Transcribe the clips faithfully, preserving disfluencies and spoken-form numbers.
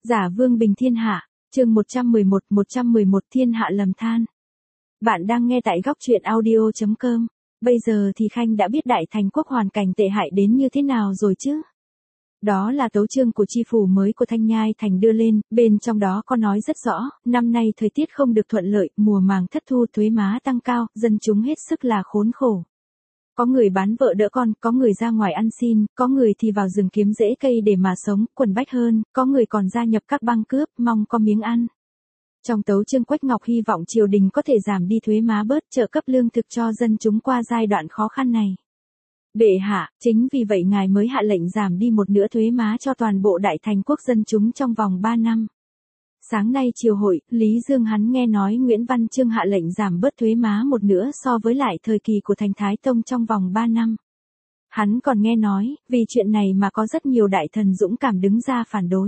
Giả vương bình thiên hạ, chương một trăm mười một, một trăm mười một thiên hạ lầm than. Bạn đang nghe tại góc truyện audio chấm com. Bây giờ thì Khanh đã biết Đại Thành quốc hoàn cảnh tệ hại đến như thế nào rồi chứ? Đó là tấu chương của chi phủ mới của Thanh Nhai Thành đưa lên, bên trong đó có nói rất rõ, năm nay thời tiết không được thuận lợi, mùa màng thất thu, thuế má tăng cao, dân chúng hết sức là khốn khổ. Có người bán vợ đỡ con, có người ra ngoài ăn xin, có người thì vào rừng kiếm rễ cây để mà sống, quần bách hơn, có người còn gia nhập các băng cướp, mong có miếng ăn. Trong tấu chương Quách Ngọc hy vọng triều đình có thể giảm đi thuế má bớt, trợ cấp lương thực cho dân chúng qua giai đoạn khó khăn này. Bệ hạ, chính vì vậy ngài mới hạ lệnh giảm đi một nửa thuế má cho toàn bộ Đại Thành quốc dân chúng trong vòng ba năm. Sáng nay triều hội, Lý Dương hắn nghe nói Nguyễn Văn Chương hạ lệnh giảm bớt thuế má một nửa so với lại thời kỳ của Thành Thái Tông trong vòng ba năm. Hắn còn nghe nói, vì chuyện này mà có rất nhiều đại thần dũng cảm đứng ra phản đối.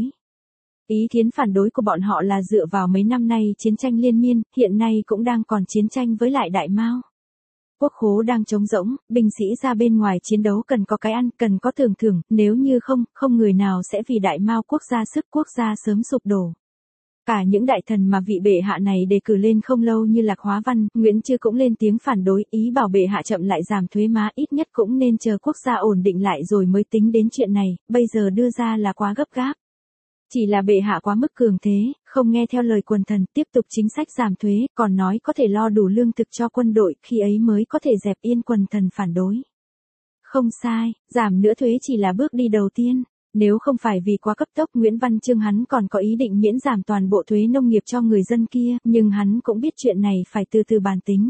Ý kiến phản đối của bọn họ là dựa vào mấy năm nay chiến tranh liên miên, hiện nay cũng đang còn chiến tranh với lại Đại Mao. Quốc khố đang trống rỗng, binh sĩ ra bên ngoài chiến đấu cần có cái ăn, cần có thưởng thưởng, nếu như không, không người nào sẽ vì Đại Mao quốc gia sức quốc gia sớm sụp đổ. Cả những đại thần mà vị bệ hạ này đề cử lên không lâu như Lạc Hóa Văn, Nguyễn Chư cũng lên tiếng phản đối, ý bảo bệ hạ chậm lại giảm thuế má, ít nhất cũng nên chờ quốc gia ổn định lại rồi mới tính đến chuyện này, bây giờ đưa ra là quá gấp gáp. Chỉ là bệ hạ quá mức cường thế, không nghe theo lời quần thần, tiếp tục chính sách giảm thuế, còn nói có thể lo đủ lương thực cho quân đội, khi ấy mới có thể dẹp yên quần thần phản đối. Không sai, giảm nữa thuế chỉ là bước đi đầu tiên. Nếu không phải vì quá cấp tốc, Nguyễn Văn Chương hắn còn có ý định miễn giảm toàn bộ thuế nông nghiệp cho người dân kia, nhưng hắn cũng biết chuyện này phải từ từ bàn tính.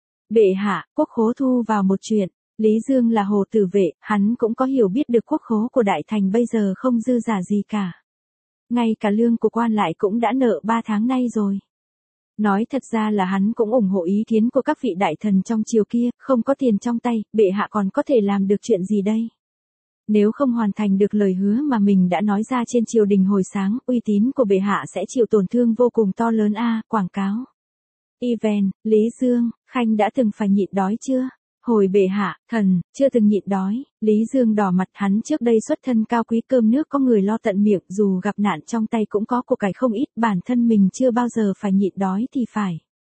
Bệ hạ, quốc khố thu vào một chuyện, Lý Dương là hồ tử vệ, hắn cũng có hiểu biết được quốc khố của Đại Thành bây giờ không dư giả gì cả. Ngay cả lương của quan lại cũng đã nợ ba tháng nay rồi. Nói thật ra là hắn cũng ủng hộ ý kiến của các vị đại thần trong triều kia, không có tiền trong tay, bệ hạ còn có thể làm được chuyện gì đây? Nếu không hoàn thành được lời hứa mà mình đã nói ra trên triều đình hồi sáng, uy tín của bệ hạ sẽ chịu tổn thương vô cùng to lớn a. À, quảng cáo. Even, Lý Dương, Khanh đã từng phải nhịn đói chưa? Hồi bệ hạ, thần, chưa từng nhịn đói. Lý Dương đỏ mặt, hắn trước đây xuất thân cao quý, cơm nước có người lo tận miệng, dù gặp nạn trong tay cũng có của cải không ít, bản thân mình chưa bao giờ phải nhịn đói thì phải.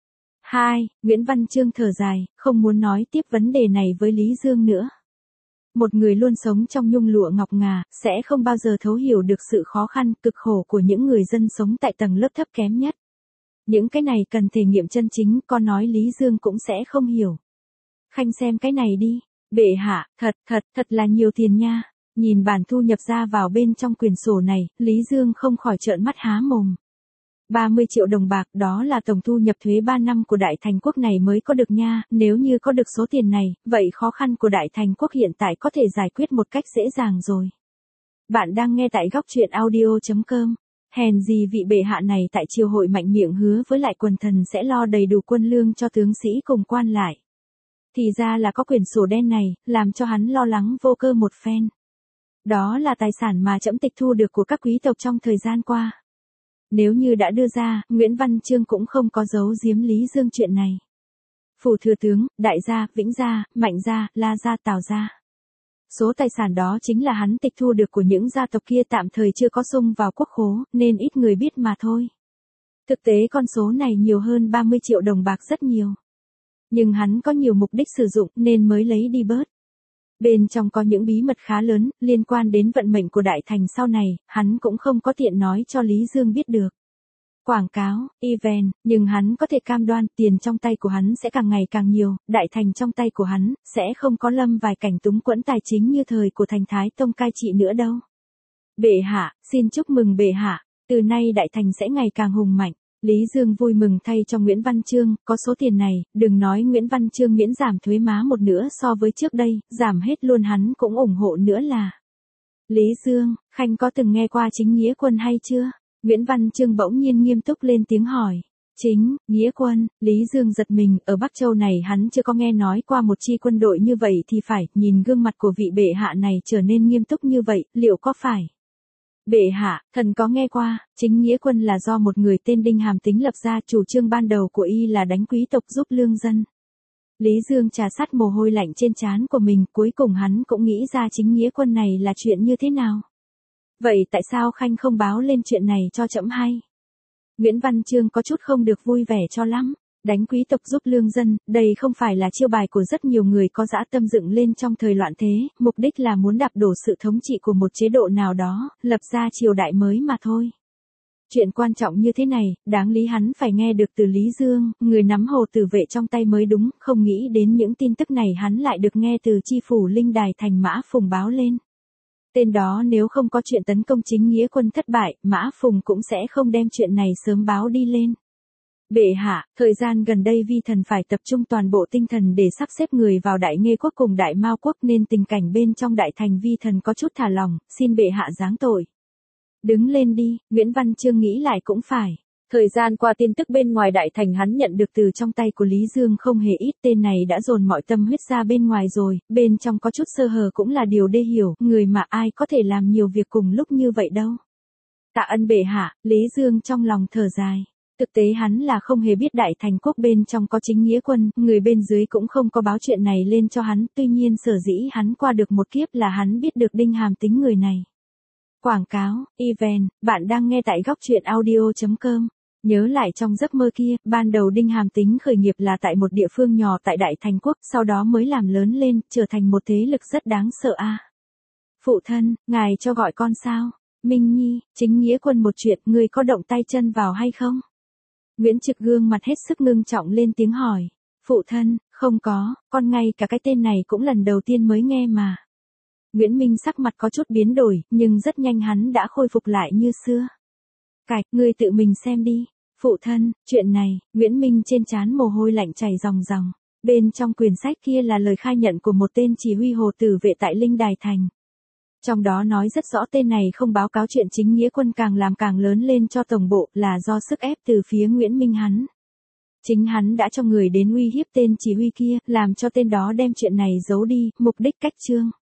Hai, Nguyễn Văn Chương thở dài, không muốn nói tiếp vấn đề này với Lý Dương nữa. Một người luôn sống trong nhung lụa ngọc ngà, sẽ không bao giờ thấu hiểu được sự khó khăn, cực khổ của những người dân sống tại tầng lớp thấp kém nhất. Những cái này cần thể nghiệm chân chính, con nói Lý Dương cũng sẽ không hiểu. Khanh xem cái này đi, bệ hạ, thật, thật, thật là nhiều tiền nha. Nhìn bản thu nhập ra vào bên trong quyển sổ này, Lý Dương không khỏi trợn mắt há mồm. ba mươi triệu đồng bạc, đó là tổng thu nhập thuế ba năm của Đại Thành quốc này mới có được nha, nếu như có được số tiền này, vậy khó khăn của Đại Thành quốc hiện tại có thể giải quyết một cách dễ dàng rồi. Bạn đang nghe tại góc truyện audio chấm com. Hèn gì vị bệ hạ này tại triều hội mạnh miệng hứa với lại quần thần sẽ lo đầy đủ quân lương cho tướng sĩ cùng quan lại. Thì ra là có quyển sổ đen này, làm cho hắn lo lắng vô cơ một phen. Đó là tài sản mà trẫm tịch thu được của các quý tộc trong thời gian qua. Nếu như đã đưa ra, Nguyễn Văn Chương cũng không có giấu giếm Lý Dương chuyện này. Phủ thừa tướng, đại gia, Vĩnh gia, Mạnh gia, La gia, Tào gia. Số tài sản đó chính là hắn tịch thu được của những gia tộc kia tạm thời chưa có xung vào quốc khố, nên ít người biết mà thôi. Thực tế con số này nhiều hơn ba mươi triệu đồng bạc rất nhiều. Nhưng hắn có nhiều mục đích sử dụng nên mới lấy đi bớt. Bên trong có những bí mật khá lớn, liên quan đến vận mệnh của Đại Thành sau này, hắn cũng không có tiện nói cho Lý Dương biết được. Quảng cáo, event, nhưng hắn có thể cam đoan tiền trong tay của hắn sẽ càng ngày càng nhiều, Đại Thành trong tay của hắn, sẽ không có lâm vài cảnh túng quẫn tài chính như thời của Thành Thái Tông cai trị nữa đâu. Bệ hạ, xin chúc mừng bệ hạ, từ nay Đại Thành sẽ ngày càng hùng mạnh. Lý Dương vui mừng thay cho Nguyễn Văn Chương, có số tiền này, đừng nói Nguyễn Văn Chương miễn giảm thuế má một nửa so với trước đây, giảm hết luôn hắn cũng ủng hộ nữa là. Lý Dương, Khanh có từng nghe qua chính nghĩa quân hay chưa? Nguyễn Văn Chương bỗng nhiên nghiêm túc lên tiếng hỏi. Chính, nghĩa quân, Lý Dương giật mình, ở Bắc Châu này hắn chưa có nghe nói qua một chi quân đội như vậy thì phải, nhìn gương mặt của vị bệ hạ này trở nên nghiêm túc như vậy, liệu có phải? Bệ hạ, thần có nghe qua, chính nghĩa quân là do một người tên Đinh Hàm Tính lập ra, chủ trương ban đầu của y là đánh quý tộc giúp lương dân. Lý Dương trà sát mồ hôi lạnh trên trán của mình, cuối cùng hắn cũng nghĩ ra chính nghĩa quân này là chuyện như thế nào. Vậy tại sao Khanh không báo lên chuyện này cho trẫm hay? Nguyễn Văn Chương có chút không được vui vẻ cho lắm. Đánh quý tộc giúp lương dân, đây không phải là chiêu bài của rất nhiều người có dã tâm dựng lên trong thời loạn thế, mục đích là muốn đạp đổ sự thống trị của một chế độ nào đó, lập ra triều đại mới mà thôi. Chuyện quan trọng như thế này, đáng lý hắn phải nghe được từ Lý Dương, người nắm hồ tử vệ trong tay mới đúng, không nghĩ đến những tin tức này hắn lại được nghe từ chi phủ Linh Đài Thành Mã Phùng báo lên. Tên đó nếu không có chuyện tấn công chính nghĩa quân thất bại, Mã Phùng cũng sẽ không đem chuyện này sớm báo đi lên. Bệ hạ, thời gian gần đây vi thần phải tập trung toàn bộ tinh thần để sắp xếp người vào Đại Nghê quốc cùng Đại Mao quốc nên tình cảnh bên trong đại thành vi thần có chút thả lỏng, xin bệ hạ giáng tội. Đứng lên đi, Nguyễn Văn Chương nghĩ lại cũng phải. Thời gian qua tin tức bên ngoài đại thành hắn nhận được từ trong tay của Lý Dương không hề ít, tên này đã dồn mọi tâm huyết ra bên ngoài rồi, bên trong có chút sơ hở cũng là điều đê hiểu, người mà ai có thể làm nhiều việc cùng lúc như vậy đâu. Tạ ân bệ hạ, Lý Dương trong lòng thở dài. Thực tế hắn là không hề biết đại thành quốc bên trong có chính nghĩa quân, người bên dưới cũng không có báo chuyện này lên cho hắn, tuy nhiên sở dĩ hắn qua được một kiếp là hắn biết được Đinh Hàm tính người này. Quảng cáo, event, bạn đang nghe tại góc truyện audio chấm com. Nhớ lại trong giấc mơ kia, ban đầu Đinh Hàm tính khởi nghiệp là tại một địa phương nhỏ tại Đại Thành Quốc, sau đó mới làm lớn lên, trở thành một thế lực rất đáng sợ a. À. Phụ thân, ngài cho gọi con sao? Minh Nhi, chính nghĩa quân một chuyện, ngươi có động tay chân vào hay không? Nguyễn Trực gương mặt hết sức ngưng trọng lên tiếng hỏi. Phụ thân, không có, con ngay cả cái tên này cũng lần đầu tiên mới nghe mà. Nguyễn Minh sắc mặt có chút biến đổi, nhưng rất nhanh hắn đã khôi phục lại như xưa. Cạch, ngươi tự mình xem đi. Phụ thân, chuyện này, Nguyễn Minh trên trán mồ hôi lạnh chảy ròng ròng. Bên trong quyển sách kia là lời khai nhận của một tên chỉ huy hồ tử vệ tại Linh Đài Thành. Trong đó nói rất rõ tên này không báo cáo chuyện chính nghĩa quân càng làm càng lớn lên cho tổng bộ là do sức ép từ phía Nguyễn Minh hắn. Chính hắn đã cho người đến uy hiếp tên chỉ huy kia, làm cho tên đó đem chuyện này giấu đi, mục đích cách trương.